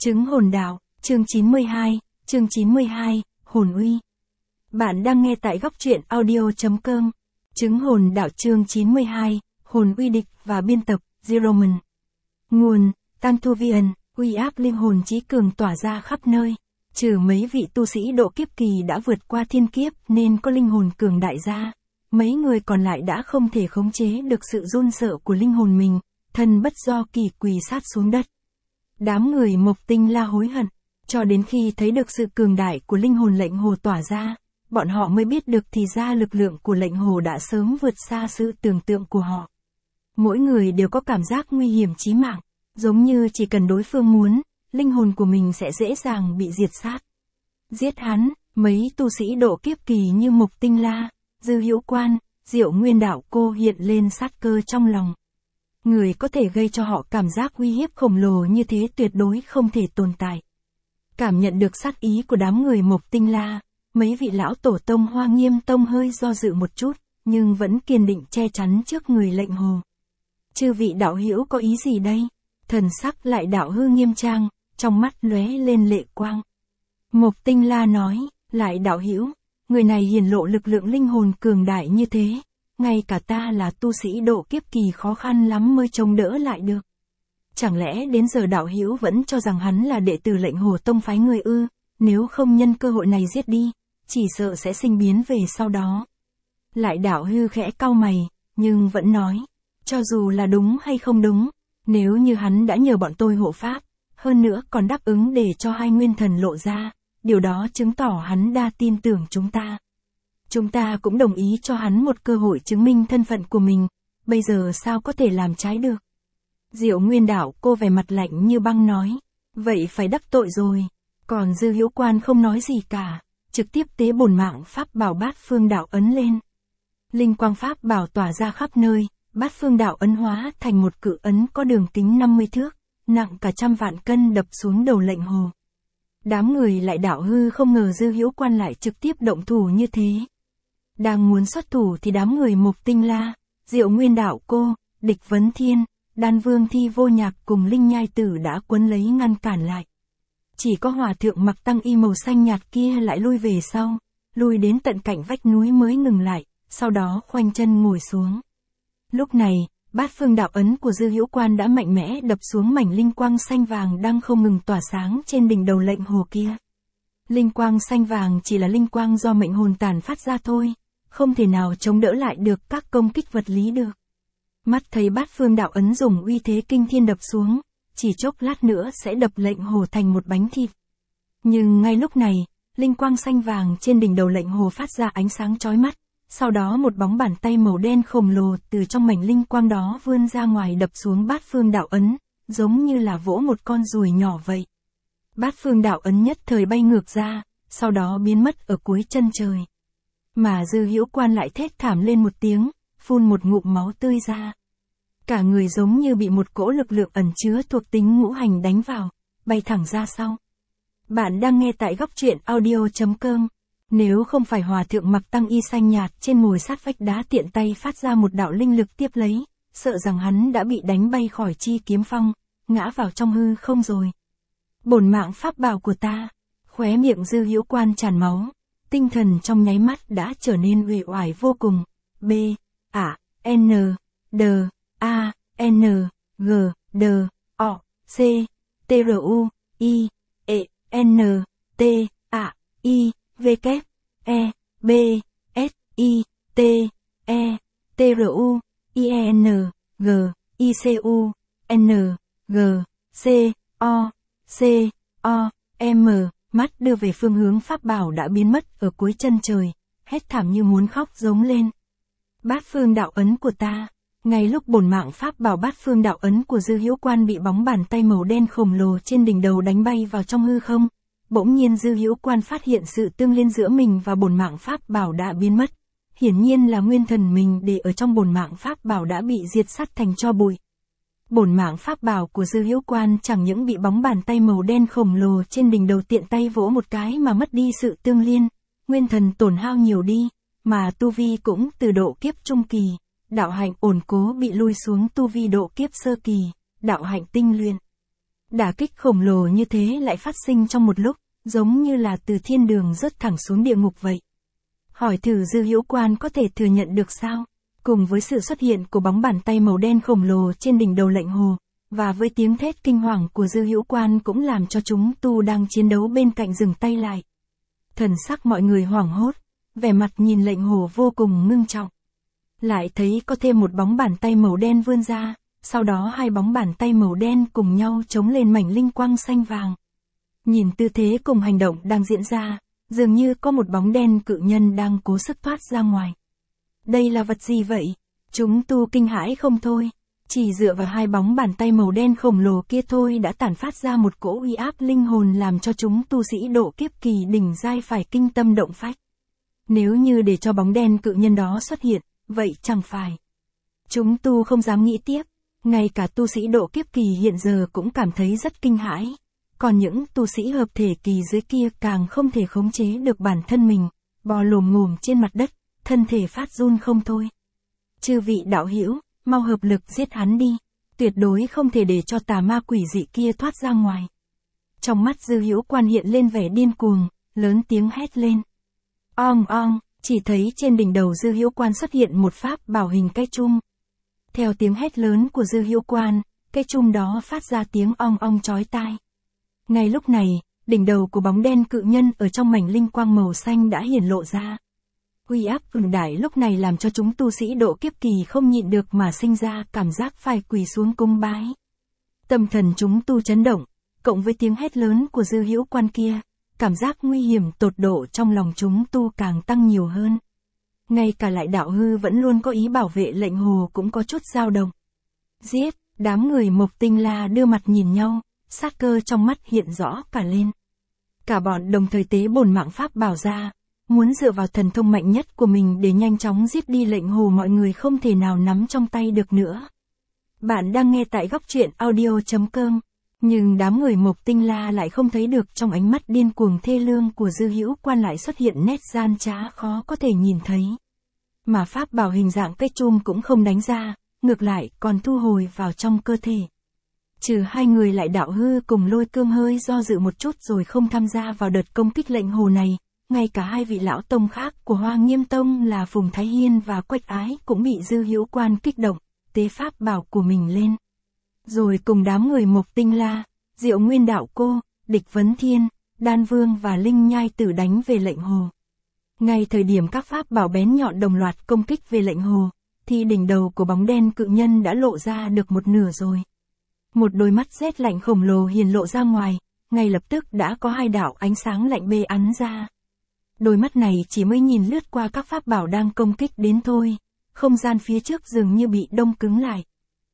Chứng hồn đạo, chương 92, hồn uy. Bạn đang nghe tại góc truyện audio.com. Chứng hồn đạo chương 92, hồn uy địch và biên tập, Zeroman. Nguồn, Tantuvian, uy áp linh hồn trí cường tỏa ra khắp nơi. Trừ mấy vị tu sĩ độ kiếp kỳ đã vượt qua thiên kiếp nên có linh hồn cường đại ra. Mấy người còn lại đã không thể khống chế được sự run sợ của linh hồn mình, thân bất do kỳ quỳ sát xuống đất. Đám người Mộc Tinh La hối hận, cho đến khi thấy được sự cường đại của linh hồn lệnh hồ tỏa ra, bọn họ mới biết được thì ra lực lượng của lệnh hồ đã sớm vượt xa sự tưởng tượng của họ. Mỗi người đều có cảm giác nguy hiểm chí mạng, giống như chỉ cần đối phương muốn, linh hồn của mình sẽ dễ dàng bị diệt sát. Giết hắn, mấy tu sĩ độ kiếp kỳ như Mộc Tinh La, Dư Hữu Quan, Diệu Nguyên Đạo Cô hiện lên sát cơ trong lòng. Người có thể gây cho họ cảm giác uy hiếp khổng lồ như thế tuyệt đối không thể tồn tại. Cảm nhận được sát ý của đám người Mộc Tinh La, mấy vị lão tổ tông Hoa Nghiêm Tông hơi do dự một chút, nhưng vẫn kiên định che chắn trước người lệnh hồ. Chư vị đạo hữu có ý gì đây? Thần sắc lại đạo hư nghiêm trang, trong mắt lóe lên lệ quang. Mộc Tinh La nói, lại đạo hữu, người này hiển lộ lực lượng linh hồn cường đại như thế. Ngay cả ta là tu sĩ độ kiếp kỳ khó khăn lắm mới chống đỡ lại được. Chẳng lẽ đến giờ đạo hữu vẫn cho rằng hắn là đệ tử lệnh hồ tông phái người ư, nếu không nhân cơ hội này giết đi, chỉ sợ sẽ sinh biến về sau đó. Lại đạo hư khẽ cau mày, nhưng vẫn nói, cho dù là đúng hay không đúng, nếu như hắn đã nhờ bọn tôi hộ pháp, hơn nữa còn đáp ứng để cho hai nguyên thần lộ ra, điều đó chứng tỏ hắn đa tin tưởng chúng ta. Chúng ta cũng đồng ý cho hắn một cơ hội chứng minh thân phận của mình, bây giờ sao có thể làm trái được. Diệu Nguyên Đạo Cô vẻ mặt lạnh như băng nói, vậy phải đắc tội rồi. Còn Dư Hữu Quan không nói gì cả, trực tiếp tế bổn mạng pháp bảo Bát Phương Đạo ấn lên. Linh quang pháp bảo tỏa ra khắp nơi, Bát Phương Đạo ấn hóa thành một cự ấn có đường kính 50 thước, nặng cả 100 vạn cân đập xuống đầu lệnh hồ. Đám người lại đạo hư không ngờ Dư Hữu Quan lại trực tiếp động thủ như thế. Đang muốn xuất thủ thì đám người Mộc Tinh La, Diệu Nguyên Đạo Cô, Địch Vấn Thiên, Đan Vương Thi Vô Nhạc cùng Linh Nhai Tử đã quấn lấy ngăn cản lại. Chỉ có hòa thượng mặc tăng y màu xanh nhạt kia lại lui về sau, lui đến tận cạnh vách núi mới ngừng lại, sau đó khoanh chân ngồi xuống. Lúc này, Bát Phương Đạo ấn của Dư Hữu Quan đã mạnh mẽ đập xuống mảnh linh quang xanh vàng đang không ngừng tỏa sáng trên đỉnh đầu lệnh hồ kia. Linh quang xanh vàng chỉ là linh quang do mệnh hồn tản phát ra thôi, không thể nào chống đỡ lại được các công kích vật lý được. Mắt thấy Bát Phương Đạo ấn dùng uy thế kinh thiên đập xuống, chỉ chốc lát nữa sẽ đập lệnh hồ thành một bánh thịt. Nhưng ngay lúc này, linh quang xanh vàng trên đỉnh đầu lệnh hồ phát ra ánh sáng chói mắt, sau đó một bóng bàn tay màu đen khổng lồ từ trong mảnh linh quang đó vươn ra ngoài đập xuống Bát Phương Đạo ấn, giống như là vỗ một con ruồi nhỏ vậy. Bát Phương Đạo ấn nhất thời bay ngược ra, sau đó biến mất ở cuối chân trời. Mà Dư Hữu Quan lại thét thảm lên một tiếng, phun một ngụm máu tươi ra. Cả người giống như bị một cỗ lực lượng ẩn chứa thuộc tính ngũ hành đánh vào, bay thẳng ra sau. Bạn đang nghe tại góc truyện audio.com. Nếu không phải hòa thượng mặc tăng y xanh nhạt trên ngồi sát vách đá tiện tay phát ra một đạo linh lực tiếp lấy, sợ rằng hắn đã bị đánh bay khỏi chi kiếm phong, ngã vào trong hư không rồi. Bổn mạng pháp bảo của ta, khóe miệng Dư Hữu Quan tràn máu. Tinh thần trong nháy mắt đã trở nên uể oải vô cùng. B, A, N, D, A, N, G, D, O, C, T, R, U, I, E, N, T, A, I, V, K, E, B, S, I, T, E, T, R, U, I, E, N, G, I, C, U, N, G, C, O, C, O, M. Mắt đưa về phương hướng pháp bảo đã biến mất ở cuối chân trời, hét thảm như muốn khóc giống lên. Bát Phương Đạo ấn của ta. Ngay lúc bổn mạng pháp bảo Bát Phương Đạo ấn của Dư Hữu Quan bị bóng bàn tay màu đen khổng lồ trên đỉnh đầu đánh bay vào trong hư không, bỗng nhiên Dư Hữu Quan phát hiện sự tương liên giữa mình và bổn mạng pháp bảo đã biến mất. Hiển nhiên là nguyên thần mình để ở trong bổn mạng pháp bảo đã bị diệt sát thành tro bụi. Bổn mạng pháp bảo của Dư Hữu Quan chẳng những bị bóng bàn tay màu đen khổng lồ trên đỉnh đầu tiện tay vỗ một cái mà mất đi sự tương liên, nguyên thần tổn hao nhiều đi, mà tu vi cũng từ độ kiếp trung kỳ, đạo hạnh ổn cố bị lui xuống tu vi độ kiếp sơ kỳ, đạo hạnh tinh luyện. Đả kích khổng lồ như thế lại phát sinh trong một lúc, giống như là từ thiên đường rớt thẳng xuống địa ngục vậy. Hỏi thử Dư Hữu Quan có thể thừa nhận được sao? Cùng với sự xuất hiện của bóng bàn tay màu đen khổng lồ trên đỉnh đầu lệnh hồ, và với tiếng thét kinh hoàng của Dư Hữu Quan cũng làm cho chúng tu đang chiến đấu bên cạnh dừng tay lại. Thần sắc mọi người hoảng hốt, vẻ mặt nhìn lệnh hồ vô cùng ngưng trọng. Lại thấy có thêm một bóng bàn tay màu đen vươn ra, sau đó hai bóng bàn tay màu đen cùng nhau chống lên mảnh linh quang xanh vàng. Nhìn tư thế cùng hành động đang diễn ra, dường như có một bóng đen cự nhân đang cố sức thoát ra ngoài. Đây là vật gì vậy? Chúng tu kinh hãi không thôi. Chỉ dựa vào hai bóng bàn tay màu đen khổng lồ kia thôi đã tản phát ra một cỗ uy áp linh hồn làm cho chúng tu sĩ độ kiếp kỳ đỉnh giai phải kinh tâm động phách. Nếu như để cho bóng đen cự nhân đó xuất hiện, vậy chẳng phải. Chúng tu không dám nghĩ tiếp, ngay cả tu sĩ độ kiếp kỳ hiện giờ cũng cảm thấy rất kinh hãi. Còn những tu sĩ hợp thể kỳ dưới kia càng không thể khống chế được bản thân mình, bò lồm ngồm trên mặt đất, thân thể phát run không thôi. Chư vị đạo hữu, mau hợp lực giết hắn đi, tuyệt đối không thể để cho tà ma quỷ dị kia thoát ra ngoài. Trong mắt Dư Hữu Quan hiện lên vẻ điên cuồng, lớn tiếng hét lên. Ong ong, chỉ thấy trên đỉnh đầu Dư Hữu Quan xuất hiện một pháp bảo hình cái chum. Theo tiếng hét lớn của Dư Hữu Quan, cái chum đó phát ra tiếng ong ong chói tai. Ngay lúc này, đỉnh đầu của bóng đen cự nhân ở trong mảnh linh quang màu xanh đã hiển lộ ra. Uy áp cường đại lúc này làm cho chúng tu sĩ độ kiếp kỳ không nhịn được mà sinh ra cảm giác phải quỳ xuống cung bái. Tâm thần chúng tu chấn động, cộng với tiếng hét lớn của Dư Hữu Quan kia, cảm giác nguy hiểm tột độ trong lòng chúng tu càng tăng nhiều hơn. Ngay cả lại đạo hư vẫn luôn có ý bảo vệ lệnh hồ cũng có chút dao động. Giết, đám người Mộc Tinh La đưa mặt nhìn nhau, sát cơ trong mắt hiện rõ cả lên. Cả bọn đồng thời tế bổn mạng pháp bảo ra, muốn dựa vào thần thông mạnh nhất của mình để nhanh chóng giết đi lệnh hồ mọi người không thể nào nắm trong tay được nữa. Bạn đang nghe tại góc truyện audio.com, nhưng đám người Mộc Tinh La lại không thấy được trong ánh mắt điên cuồng thê lương của Dư Hữu Quan lại xuất hiện nét gian trá khó có thể nhìn thấy. Mà pháp bảo hình dạng cái chum cũng không đánh ra, ngược lại còn thu hồi vào trong cơ thể. Trừ hai người lại đạo hư cùng Lôi Cương hơi do dự một chút rồi không tham gia vào đợt công kích lệnh hồ này, ngay cả hai vị lão tông khác của Hoa Nghiêm Tông là Phùng Thái Hiên và Quách Ái cũng bị Dư Hữu Quan kích động, tế pháp bảo của mình lên. Rồi cùng đám người Mộc Tinh La, Diệu Nguyên Đạo Cô, Địch Vấn Thiên, Đan Vương và Linh Nhai Tử đánh về lệnh hồ. Ngay thời điểm các pháp bảo bén nhọn đồng loạt công kích về lệnh hồ, thì đỉnh đầu của bóng đen cự nhân đã lộ ra được một nửa rồi. Một đôi mắt rét lạnh khổng lồ hiển lộ ra ngoài, ngay lập tức đã có hai đạo ánh sáng lạnh bê ắn ra. Đôi mắt này chỉ mới nhìn lướt qua các pháp bảo đang công kích đến thôi, không gian phía trước dường như bị đông cứng lại.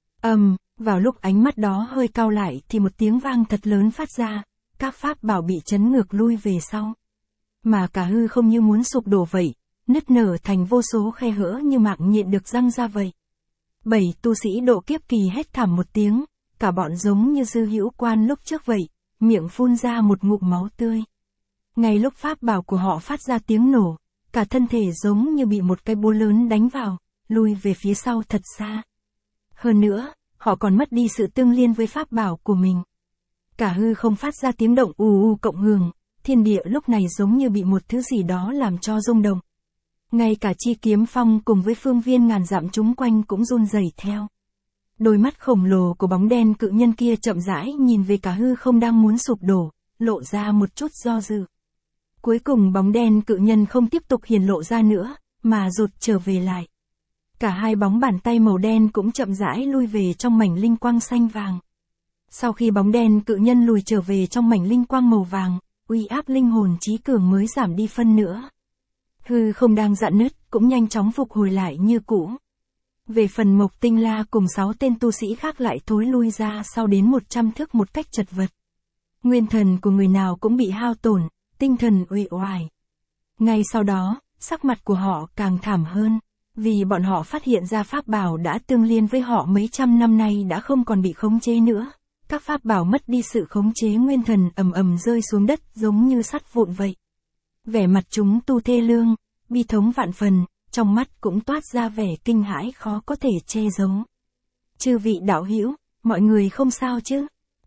Vào lúc ánh mắt đó hơi cau lại thì một tiếng vang thật lớn phát ra, các pháp bảo bị chấn ngược lui về sau. Mà cả hư không như muốn sụp đổ vậy, nứt nở thành vô số khe hở như mạng nhện được răng ra vậy. 7 tu sĩ độ kiếp kỳ hét thảm một tiếng, cả bọn giống như Dư Hữu Quan lúc trước vậy, miệng phun ra một ngụm máu tươi. Ngay lúc pháp bảo của họ phát ra tiếng nổ, cả thân thể giống như bị một cái búa lớn đánh vào, lui về phía sau thật xa. Hơn nữa, họ còn mất đi sự tương liên với pháp bảo của mình. Cả hư không phát ra tiếng động ù cộng hưởng, thiên địa lúc này giống như bị một thứ gì đó làm cho rung động. Ngay cả Chi Kiếm Phong cùng với phương viên ngàn dặm chúng quanh cũng run rẩy theo. Đôi mắt khổng lồ của bóng đen cự nhân kia chậm rãi nhìn về cả hư không đang muốn sụp đổ, lộ ra một chút do dự. Cuối cùng bóng đen cự nhân không tiếp tục hiển lộ ra nữa, mà rụt trở về lại. Cả hai bóng bàn tay màu đen cũng chậm rãi lui về trong mảnh linh quang xanh vàng. Sau khi bóng đen cự nhân lùi trở về trong mảnh linh quang màu vàng, uy áp linh hồn trí cường mới giảm đi phân nữa. Hư không đang rạn nứt cũng nhanh chóng phục hồi lại như cũ. Về phần Mộc Tinh La cùng 6 tên tu sĩ khác lại thối lui ra sau đến 100 thước một cách chật vật. Nguyên thần của người nào cũng bị hao tổn, tinh thần uể oải. Ngay sau đó, sắc mặt của họ càng thảm hơn, vì bọn họ phát hiện ra pháp bảo đã tương liên với họ mấy trăm năm nay đã không còn bị khống chế nữa. Các pháp bảo mất đi sự khống chế nguyên thần ầm rơi xuống đất giống như sắt vụn vậy. Vẻ mặt chúng tu thê lương, bi thống vạn phần, trong mắt cũng toát ra vẻ kinh hãi khó có thể che giấu. Chư vị đạo hữu, mọi người không sao chứ?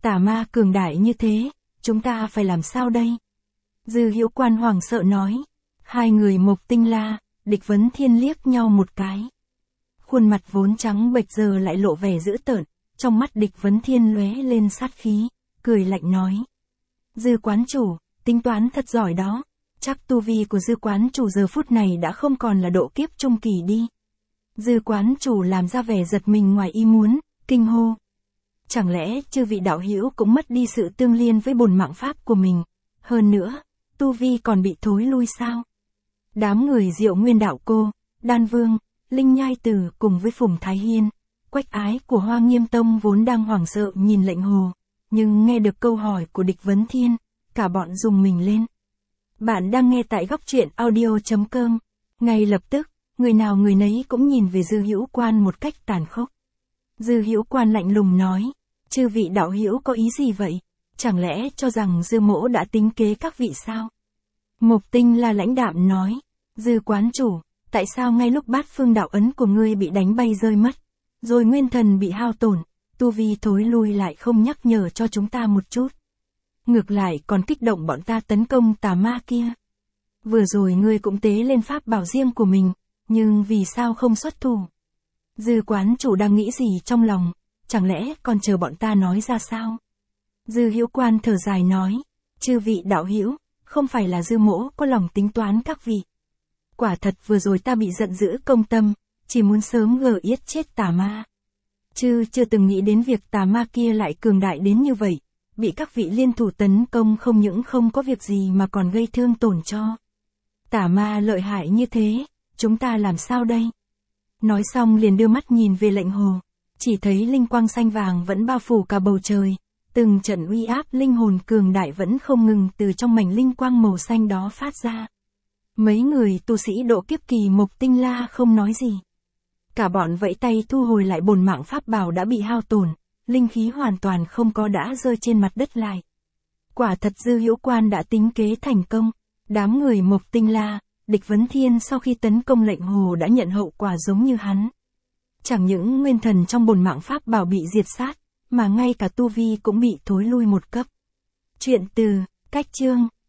Tà ma cường đại như thế, chúng ta phải làm sao đây? Dư Hữu Quan hoảng sợ nói. Hai người Mộc Tinh La, Địch Vấn Thiên liếc nhau một cái. Khuôn mặt vốn trắng bệch giờ lại lộ vẻ dữ tợn, trong mắt Địch Vấn Thiên lóe lên sát khí, cười lạnh nói. Dư quán chủ, tính toán thật giỏi đó, chắc tu vi của dư quán chủ giờ phút này đã không còn là độ kiếp trung kỳ đi. Dư quán chủ làm ra vẻ giật mình ngoài ý muốn, kinh hô. Chẳng lẽ chư vị đạo hữu cũng mất đi sự tương liên với bổn mạng pháp của mình, hơn nữa, tu vi còn bị thối lui sao? Đám người Diệu Nguyên đạo cô, Đan Vương, Linh Nhai Tử cùng với Phùng Thái Hiên, Quách Ái của Hoa Nghiêm Tông vốn đang hoảng sợ nhìn lệnh hồ, nhưng nghe được câu hỏi của Địch Vấn Thiên, cả bọn rùng mình lên. Bạn đang nghe tại góc truyện audio.com. Ngay lập tức, người nào người nấy cũng nhìn về Dư Hữu Quan một cách tàn khốc. Dư Hữu Quan lạnh lùng nói, chư vị đạo hữu có ý gì vậy? Chẳng lẽ cho rằng Dư mỗ đã tính kế các vị sao? Mộc Tinh La lãnh đạm nói, Dư quán chủ, tại sao ngay lúc Bát Phương đạo ấn của ngươi bị đánh bay rơi mất, rồi nguyên thần bị hao tổn, tu vi thối lui lại không nhắc nhở cho chúng ta một chút? Ngược lại còn kích động bọn ta tấn công tà ma kia. Vừa rồi ngươi cũng tế lên pháp bảo riêng của mình, nhưng vì sao không xuất thủ? Dư quán chủ đang nghĩ gì trong lòng, chẳng lẽ còn chờ bọn ta nói ra sao? Dư Hữu Quan thở dài nói, chư vị đạo hữu, không phải là Dư mỗ có lòng tính toán các vị. Quả thật vừa rồi ta bị giận dữ công tâm, chỉ muốn sớm gờ yết chết tà ma. Chưa từng nghĩ đến việc tà ma kia lại cường đại đến như vậy, bị các vị liên thủ tấn công không những không có việc gì mà còn gây thương tổn cho. Tà ma lợi hại như thế, chúng ta làm sao đây? Nói xong liền đưa mắt nhìn về lệnh hồ, chỉ thấy linh quang xanh vàng vẫn bao phủ cả bầu trời, từng trận uy áp linh hồn cường đại vẫn không ngừng từ trong mảnh linh quang màu xanh đó phát ra. Mấy người tu sĩ độ kiếp kỳ Mộc Tinh La không nói gì. Cả bọn vẫy tay thu hồi lại bổn mạng pháp bảo đã bị hao tổn, linh khí hoàn toàn không có đã rơi trên mặt đất lại. Quả thật Dư Hữu Quan đã tính kế thành công, đám người Mộc Tinh La, Địch Vấn Thiên sau khi tấn công lệnh hồ đã nhận hậu quả giống như hắn. Chẳng những nguyên thần trong bổn mạng pháp bảo bị diệt sát, mà ngay cả tu vi cũng bị thối lui một cấp. Chuyện từ Cách Chương